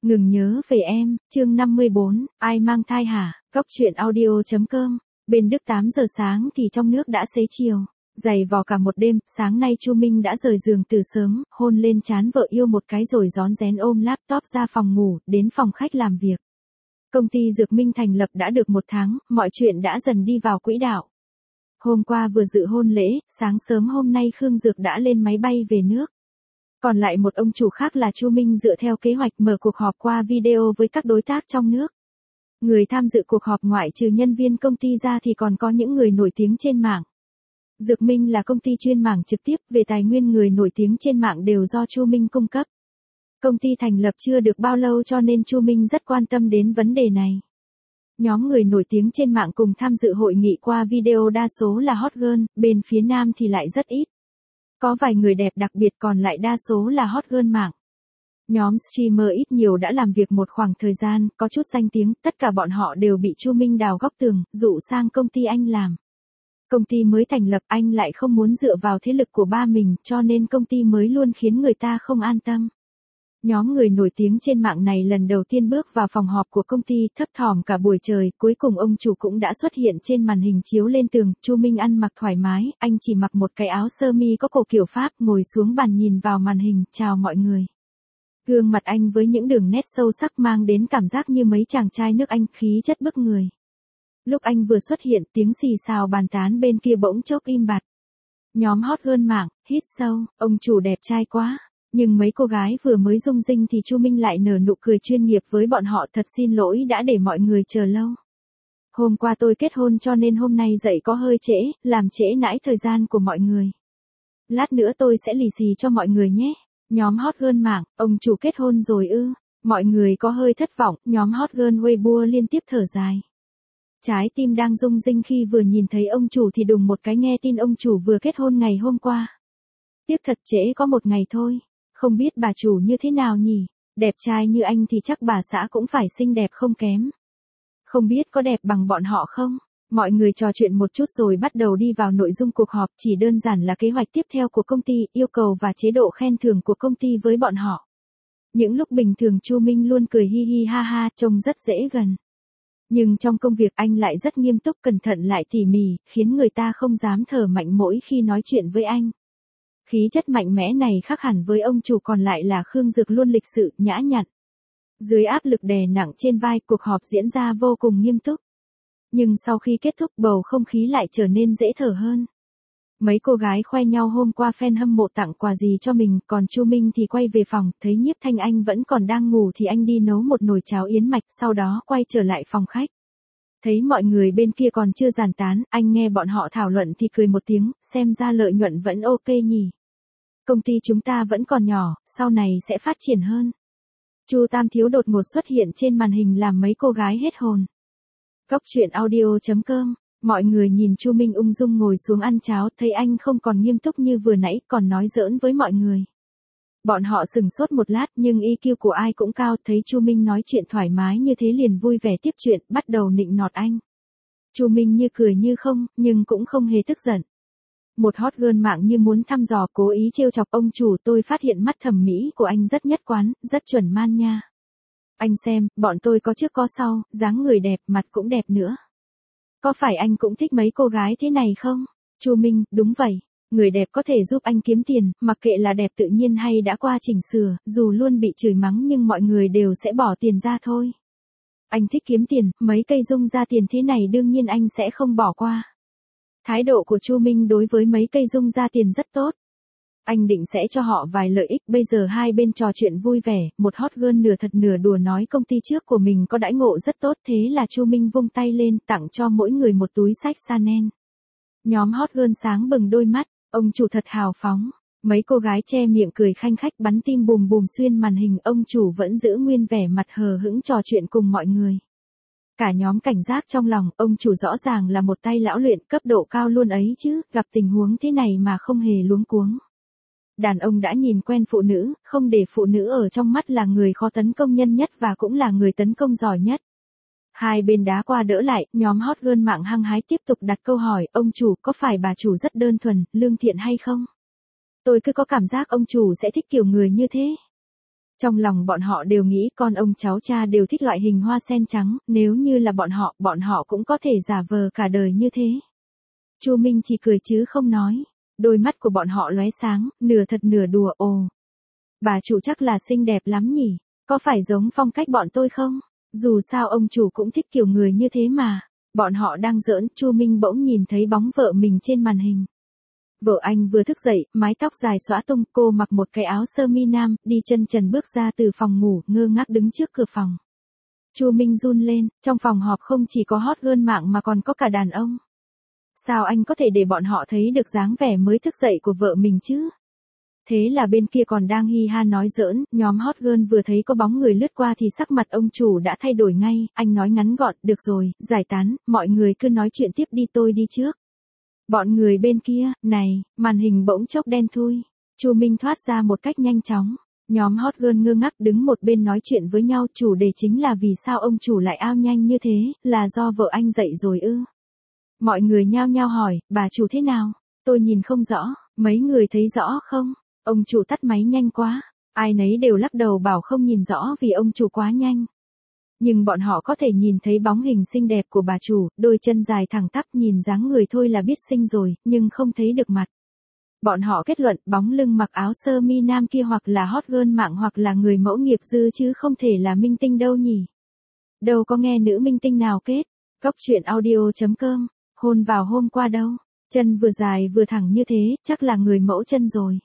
Ngừng nhớ về em, chương 54, ai mang thai hả? Góc truyện audio.com. Bên Đức 8 giờ sáng thì trong nước đã xế chiều. Dày vò cả một đêm, sáng nay Chu Minh đã rời giường từ sớm, hôn lên trán vợ yêu một cái rồi rón rén ôm laptop ra phòng ngủ, đến phòng khách làm việc. Công ty Dược Minh thành lập đã được 1 tháng, mọi chuyện đã dần đi vào quỹ đạo. Hôm qua vừa dự hôn lễ, sáng sớm hôm nay Khương Dược đã lên máy bay về nước. Còn lại một ông chủ khác là Chu Minh dựa theo kế hoạch mở cuộc họp qua video với các đối tác trong nước. Người tham dự cuộc họp ngoại trừ nhân viên công ty ra thì còn có những người nổi tiếng trên mạng. Dược Minh là công ty chuyên mảng trực tiếp về tài nguyên người nổi tiếng trên mạng đều do Chu Minh cung cấp. Công ty thành lập chưa được bao lâu cho nên Chu Minh rất quan tâm đến vấn đề này. Nhóm người nổi tiếng trên mạng cùng tham dự hội nghị qua video đa số là hot girl, bên phía nam thì lại rất ít. Có vài người đẹp đặc biệt còn lại đa số là hot girl mạng. Nhóm streamer ít nhiều đã làm việc một khoảng thời gian, có chút danh tiếng, tất cả bọn họ đều bị Chu Minh đào góc tường, dụ sang công ty anh làm. Công ty mới thành lập anh lại không muốn dựa vào thế lực của ba mình cho nên công ty mới luôn khiến người ta không an tâm. Nhóm người nổi tiếng trên mạng này lần đầu tiên bước vào phòng họp của công ty thấp thỏm cả buổi trời, cuối cùng ông chủ cũng đã xuất hiện trên màn hình chiếu lên tường. Chu Minh ăn mặc thoải mái, anh chỉ mặc một cái áo sơ mi có cổ kiểu Pháp, ngồi xuống bàn nhìn vào màn hình, chào mọi người. Gương mặt anh với những đường nét sâu sắc mang đến cảm giác như mấy chàng trai nước Anh, khí chất bức người. Lúc anh vừa xuất hiện, tiếng xì xào bàn tán bên kia bỗng chốc im bặt. Nhóm hot girl mạng, hít sâu, ông chủ đẹp trai quá. Nhưng mấy cô gái vừa mới rung rinh thì Chu Minh lại nở nụ cười chuyên nghiệp với bọn họ, thật xin lỗi đã để mọi người chờ lâu. Hôm qua tôi kết hôn cho nên hôm nay dậy có hơi trễ, làm trễ nãi thời gian của mọi người. Lát nữa tôi sẽ lì xì cho mọi người nhé. Nhóm hot girl mạng, ông chủ kết hôn rồi ư? Mọi người có hơi thất vọng, nhóm hot girl Weibo liên tiếp thở dài. Trái tim đang rung rinh khi vừa nhìn thấy ông chủ thì đùng một cái nghe tin ông chủ vừa kết hôn ngày hôm qua. Tiếc thật trễ có một ngày thôi. Không biết bà chủ như thế nào nhỉ? Đẹp trai như anh thì chắc bà xã cũng phải xinh đẹp không kém. Không biết có đẹp bằng bọn họ không? Mọi người trò chuyện một chút rồi bắt đầu đi vào nội dung cuộc họp, chỉ đơn giản là kế hoạch tiếp theo của công ty, yêu cầu và chế độ khen thưởng của công ty với bọn họ. Những lúc bình thường Chu Minh luôn cười hi hi ha ha, trông rất dễ gần. Nhưng trong công việc anh lại rất nghiêm túc, cẩn thận lại tỉ mỉ, khiến người ta không dám thở mạnh mỗi khi nói chuyện với anh. Khí chất mạnh mẽ này khác hẳn với ông chủ còn lại là Khương Dược, luôn lịch sự, nhã nhặn. Dưới áp lực đè nặng trên vai, cuộc họp diễn ra vô cùng nghiêm túc. Nhưng sau khi kết thúc bầu không khí lại trở nên dễ thở hơn. Mấy cô gái khoe nhau hôm qua fan hâm mộ tặng quà gì cho mình, còn Chu Minh thì quay về phòng, thấy Nhiếp Thanh Anh vẫn còn đang ngủ thì anh đi nấu một nồi cháo yến mạch, sau đó quay trở lại phòng khách. Thấy mọi người bên kia còn chưa giàn tán, anh nghe bọn họ thảo luận thì cười một tiếng, xem ra lợi nhuận vẫn ok nhỉ. Công ty chúng ta vẫn còn nhỏ, sau này sẽ phát triển hơn. Chu Tam Thiếu đột ngột xuất hiện trên màn hình làm mấy cô gái hết hồn. Góc truyện audio.com. Mọi người nhìn Chu Minh ung dung ngồi xuống ăn cháo, thấy anh không còn nghiêm túc như vừa nãy, còn nói giỡn với mọi người. Bọn họ sừng sốt một lát nhưng EQ của ai cũng cao, thấy Chu Minh nói chuyện thoải mái như thế liền vui vẻ tiếp chuyện, bắt đầu nịnh nọt anh. Chu Minh như cười như không, nhưng cũng không hề tức giận. Một hot girl mạng như muốn thăm dò cố ý trêu chọc ông chủ, tôi phát hiện mắt thẩm mỹ của anh rất nhất quán, rất chuẩn man nha. Anh xem, bọn tôi có trước có sau, dáng người đẹp, mặt cũng đẹp nữa. Có phải anh cũng thích mấy cô gái thế này không? Chu Minh, đúng vậy. Người đẹp có thể giúp anh kiếm tiền, mặc kệ là đẹp tự nhiên hay đã qua chỉnh sửa, dù luôn bị chửi mắng nhưng mọi người đều sẽ bỏ tiền ra thôi. Anh thích kiếm tiền, mấy cây dung ra tiền thế này đương nhiên anh sẽ không bỏ qua. Thái độ của Chu Minh đối với mấy cây dung ra tiền rất tốt. Anh định sẽ cho họ vài lợi ích, bây giờ hai bên trò chuyện vui vẻ, một hot girl nửa thật nửa đùa nói công ty trước của mình có đãi ngộ rất tốt, thế là Chu Minh vung tay lên tặng cho mỗi người một túi xách Chanel. Nhóm hot girl sáng bừng đôi mắt, ông chủ thật hào phóng. Mấy cô gái che miệng cười khanh khách bắn tim bùm bùm xuyên màn hình, ông chủ vẫn giữ nguyên vẻ mặt hờ hững trò chuyện cùng mọi người. Cả nhóm cảnh giác trong lòng, ông chủ rõ ràng là một tay lão luyện cấp độ cao luôn ấy chứ, gặp tình huống thế này mà không hề luống cuống. Đàn ông đã nhìn quen phụ nữ, không để phụ nữ ở trong mắt là người khó tấn công nhân nhất và cũng là người tấn công giỏi nhất. Hai bên đá qua đỡ lại, nhóm hot girl mạng hăng hái tiếp tục đặt câu hỏi, ông chủ có phải bà chủ rất đơn thuần, lương thiện hay không? Tôi cứ có cảm giác ông chủ sẽ thích kiểu người như thế. Trong lòng bọn họ đều nghĩ con ông cháu cha đều thích loại hình hoa sen trắng, nếu như là bọn họ cũng có thể giả vờ cả đời như thế. Chu Minh chỉ cười chứ không nói. Đôi mắt của bọn họ lóe sáng, nửa thật nửa đùa. Ồ, bà chủ chắc là xinh đẹp lắm nhỉ, có phải giống phong cách bọn tôi không? Dù sao ông chủ cũng thích kiểu người như thế mà. Bọn họ đang giỡn, Chu Minh bỗng nhìn thấy bóng vợ mình trên màn hình. Vợ anh vừa thức dậy, mái tóc dài xõa tung, cô mặc một cái áo sơ mi nam, đi chân trần bước ra từ phòng ngủ, ngơ ngác đứng trước cửa phòng. Chu Minh run lên, trong phòng họp không chỉ có hot girl mạng mà còn có cả đàn ông. Sao anh có thể để bọn họ thấy được dáng vẻ mới thức dậy của vợ mình chứ? Thế là bên kia còn đang hi ha nói giỡn, nhóm hot girl vừa thấy có bóng người lướt qua thì sắc mặt ông chủ đã thay đổi ngay, anh nói ngắn gọn, được rồi, giải tán, mọi người cứ nói chuyện tiếp đi, tôi đi trước. Bọn người bên kia, này, màn hình bỗng chốc đen thui. Chu Minh thoát ra một cách nhanh chóng. Nhóm hot girl ngơ ngác đứng một bên nói chuyện với nhau, chủ đề chính là vì sao ông chủ lại ao nhanh như thế, là do vợ anh dậy rồi ư? Mọi người nhao nhao hỏi, bà chủ thế nào? Tôi nhìn không rõ, mấy người thấy rõ không? Ông chủ tắt máy nhanh quá. Ai nấy đều lắc đầu bảo không nhìn rõ vì ông chủ quá nhanh. Nhưng bọn họ có thể nhìn thấy bóng hình xinh đẹp của bà chủ, đôi chân dài thẳng tắp, nhìn dáng người thôi là biết xinh rồi, nhưng không thấy được mặt. Bọn họ kết luận bóng lưng mặc áo sơ mi nam kia hoặc là hot girl mạng hoặc là người mẫu nghiệp dư chứ không thể là minh tinh đâu nhỉ. Đâu có nghe nữ minh tinh nào kết. Cóc truyện audio.com, hôn vào hôm qua đâu. Chân vừa dài vừa thẳng như thế, chắc là người mẫu chân rồi.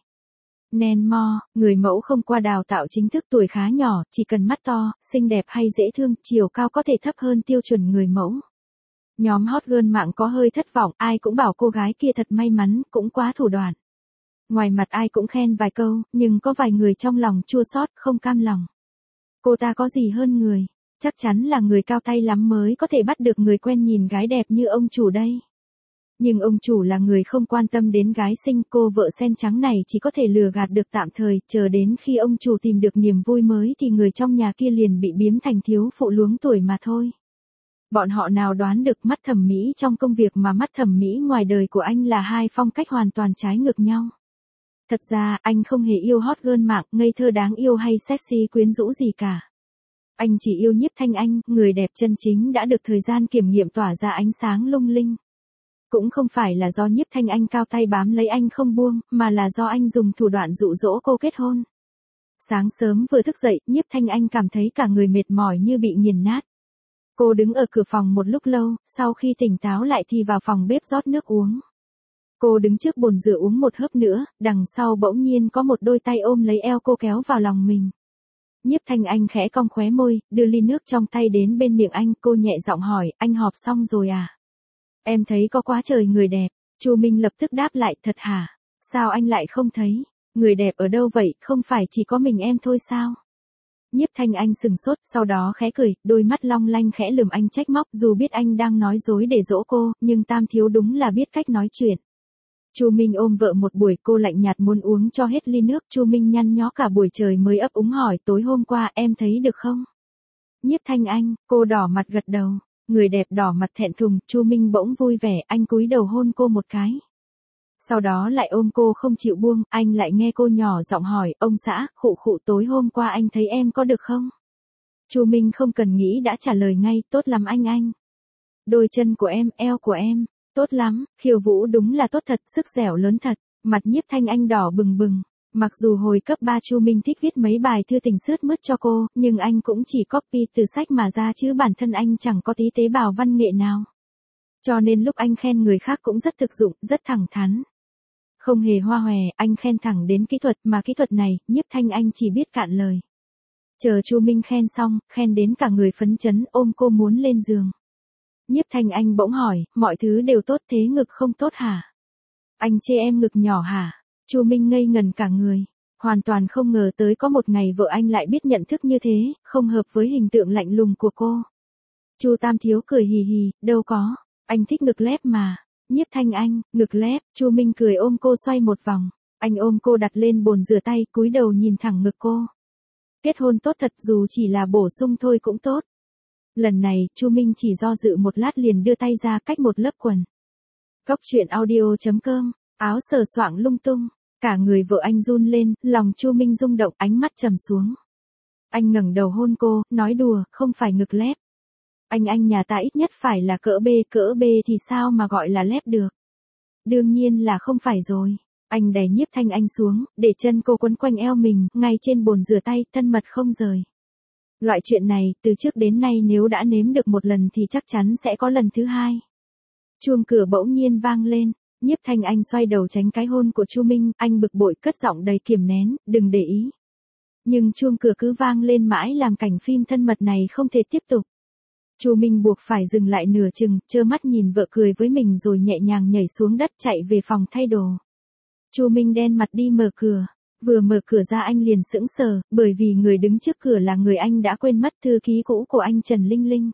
Nen mo, người mẫu không qua đào tạo chính thức, tuổi khá nhỏ, chỉ cần mắt to, xinh đẹp hay dễ thương, chiều cao có thể thấp hơn tiêu chuẩn người mẫu. Nhóm hot girl mạng có hơi thất vọng, ai cũng bảo cô gái kia thật may mắn, cũng quá thủ đoạn. Ngoài mặt ai cũng khen vài câu, nhưng có vài người trong lòng chua xót, không cam lòng. Cô ta có gì hơn người, chắc chắn là người cao tay lắm mới có thể bắt được người quen nhìn gái đẹp như ông chủ đây. Nhưng ông chủ là người không quan tâm đến gái xinh, cô vợ sen trắng này chỉ có thể lừa gạt được tạm thời, chờ đến khi ông chủ tìm được niềm vui mới thì người trong nhà kia liền bị biếm thành thiếu phụ luống tuổi mà thôi. Bọn họ nào đoán được mắt thẩm mỹ trong công việc mà mắt thẩm mỹ ngoài đời của anh là hai phong cách hoàn toàn trái ngược nhau. Thật ra, anh không hề yêu hot girl mạng, ngây thơ đáng yêu hay sexy quyến rũ gì cả. Anh chỉ yêu Nhiếp Thanh Anh, người đẹp chân chính đã được thời gian kiểm nghiệm tỏa ra ánh sáng lung linh. Cũng không phải là do Nhiếp Thanh Anh cao tay bám lấy anh không buông, mà là do anh dùng thủ đoạn dụ dỗ cô kết hôn. Sáng sớm vừa thức dậy, Nhiếp Thanh Anh cảm thấy cả người mệt mỏi như bị nghiền nát. Cô đứng ở cửa phòng một lúc lâu, sau khi tỉnh táo lại thì vào phòng bếp rót nước uống. Cô đứng trước bồn rửa uống một hớp nữa, đằng sau bỗng nhiên có một đôi tay ôm lấy eo cô kéo vào lòng mình. Nhiếp Thanh Anh khẽ cong khóe môi, đưa ly nước trong tay đến bên miệng anh, cô nhẹ giọng hỏi, anh họp xong rồi à? Em thấy có quá trời người đẹp. Chu Minh lập tức đáp lại, thật hả? Sao anh lại không thấy? Người đẹp ở đâu vậy, không phải chỉ có mình em thôi sao? Nhiếp Thanh Anh sừng sốt, sau đó khẽ cười, đôi mắt long lanh khẽ lườm anh trách móc, dù biết anh đang nói dối để dỗ cô, nhưng Tam thiếu đúng là biết cách nói chuyện. Chu Minh ôm vợ một buổi, cô lạnh nhạt muốn uống cho hết ly nước, Chu Minh nhăn nhó cả buổi trời mới ấp úng hỏi, tối hôm qua em thấy được không? Nhiếp Thanh Anh, cô đỏ mặt gật đầu. Người đẹp đỏ mặt thẹn thùng, Chu Minh bỗng vui vẻ, anh cúi đầu hôn cô một cái. Sau đó lại ôm cô không chịu buông, anh lại nghe cô nhỏ giọng hỏi, ông xã, khụ khụ tối hôm qua anh thấy em có được không? Chu Minh không cần nghĩ đã trả lời ngay, tốt lắm anh. Đôi chân của em, eo của em, tốt lắm, khiêu vũ đúng là tốt thật, sức dẻo lớn thật, mặt Nhiếp Thanh Anh đỏ bừng bừng. Mặc dù hồi cấp 3 Chu Minh thích viết mấy bài thư tình sướt mướt cho cô, nhưng anh cũng chỉ copy từ sách mà ra chứ bản thân anh chẳng có tí tế bào văn nghệ nào. Cho nên lúc anh khen người khác cũng rất thực dụng, rất thẳng thắn. Không hề hoa hòe, anh khen thẳng đến kỹ thuật, mà kỹ thuật này, Nhiếp Thanh Anh chỉ biết cạn lời. Chờ Chu Minh khen xong, khen đến cả người phấn chấn, ôm cô muốn lên giường. Nhiếp Thanh Anh bỗng hỏi, mọi thứ đều tốt thế ngực không tốt hả? Anh chê em ngực nhỏ hả? Chu Minh ngây ngần cả người, hoàn toàn không ngờ tới có một ngày vợ anh lại biết nhận thức như thế, không hợp với hình tượng lạnh lùng của cô. Chu Tam thiếu cười hì hì, đâu có, anh thích ngực lép mà. Nhiếp Thanh Anh, ngực lép, Chu Minh cười ôm cô xoay một vòng, anh ôm cô đặt lên bồn rửa tay, cúi đầu nhìn thẳng ngực cô. Kết hôn tốt thật, dù chỉ là bổ sung thôi cũng tốt. Lần này, Chu Minh chỉ do dự một lát liền đưa tay ra cách một lớp quần. Cóc truyện audio.com, áo sờ soạng lung tung. Cả người vợ anh run lên, lòng Chu Minh rung động, ánh mắt trầm xuống. Anh ngẩng đầu hôn cô, nói đùa, không phải ngực lép. Anh nhà ta ít nhất phải là cỡ B thì sao mà gọi là lép được. Đương nhiên là không phải rồi. Anh đẩy Nhiếp Thanh Anh xuống, để chân cô quấn quanh eo mình, ngay trên bồn rửa tay, thân mật không rời. Loại chuyện này, từ trước đến nay nếu đã nếm được một lần thì chắc chắn sẽ có lần thứ hai. Chuông cửa bỗng nhiên vang lên, Nhiếp Thanh Anh xoay đầu tránh cái hôn của Chu Minh, anh bực bội cất giọng đầy kiềm nén, đừng để ý. Nhưng chuông cửa cứ vang lên mãi làm cảnh phim thân mật này không thể tiếp tục. Chu Minh buộc phải dừng lại nửa chừng, trơ mắt nhìn vợ cười với mình rồi nhẹ nhàng nhảy xuống đất chạy về phòng thay đồ. Chu Minh đen mặt đi mở cửa. Vừa mở cửa ra anh liền sững sờ, bởi vì người đứng trước cửa là người anh đã quên mất, thư ký cũ của anh Trần Linh Linh.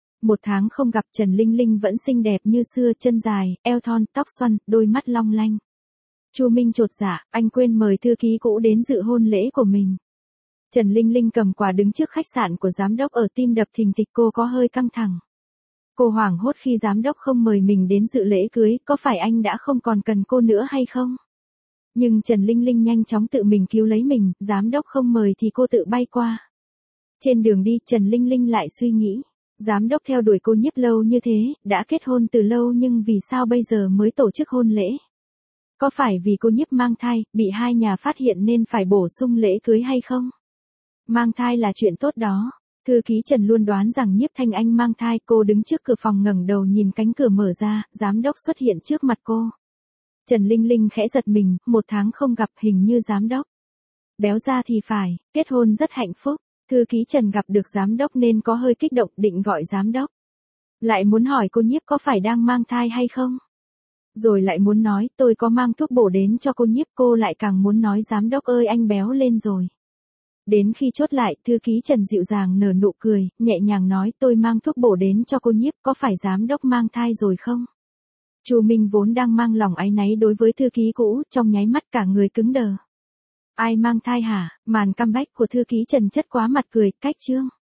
1 tháng không gặp Trần Linh Linh vẫn xinh đẹp như xưa, chân dài, eo thon, tóc xoăn, đôi mắt long lanh. Chu Minh chột dạ, anh quên mời thư ký cũ đến dự hôn lễ của mình. Trần Linh Linh cầm quà đứng trước khách sạn của giám đốc ở, tim đập thình thịch, cô có hơi căng thẳng. Cô hoảng hốt khi giám đốc không mời mình đến dự lễ cưới, có phải anh đã không còn cần cô nữa hay không? Nhưng Trần Linh Linh nhanh chóng tự mình cứu lấy mình, giám đốc không mời thì cô tự bay qua. Trên đường đi Trần Linh Linh lại suy nghĩ, giám đốc theo đuổi cô Nhiếp lâu như thế, đã kết hôn từ lâu nhưng vì sao bây giờ mới tổ chức hôn lễ? Có phải vì cô Nhiếp mang thai, bị hai nhà phát hiện nên phải bổ sung lễ cưới hay không? Mang thai là chuyện tốt đó. Thư ký Trần luôn đoán rằng Nhiếp Thanh Anh mang thai, cô đứng trước cửa phòng ngẩng đầu nhìn cánh cửa mở ra, giám đốc xuất hiện trước mặt cô. Trần Linh Linh khẽ giật mình, 1 tháng không gặp, hình như giám đốc béo ra thì phải, kết hôn rất hạnh phúc. Thư ký Trần gặp được giám đốc nên có hơi kích động, định gọi giám đốc. Lại muốn hỏi cô Nhiếp có phải đang mang thai hay không? Rồi lại muốn nói, tôi có mang thuốc bổ đến cho cô Nhiếp, cô lại càng muốn nói giám đốc ơi anh béo lên rồi. Đến khi chốt lại, thư ký Trần dịu dàng nở nụ cười, nhẹ nhàng nói tôi mang thuốc bổ đến cho cô Nhiếp, có phải giám đốc mang thai rồi không? Chu Minh vốn đang mang lòng áy náy đối với thư ký cũ, trong nháy mắt cả người cứng đờ. Ai mang thai hả? Màn comeback của thư ký Trần chất quá mặt cười, cách chương.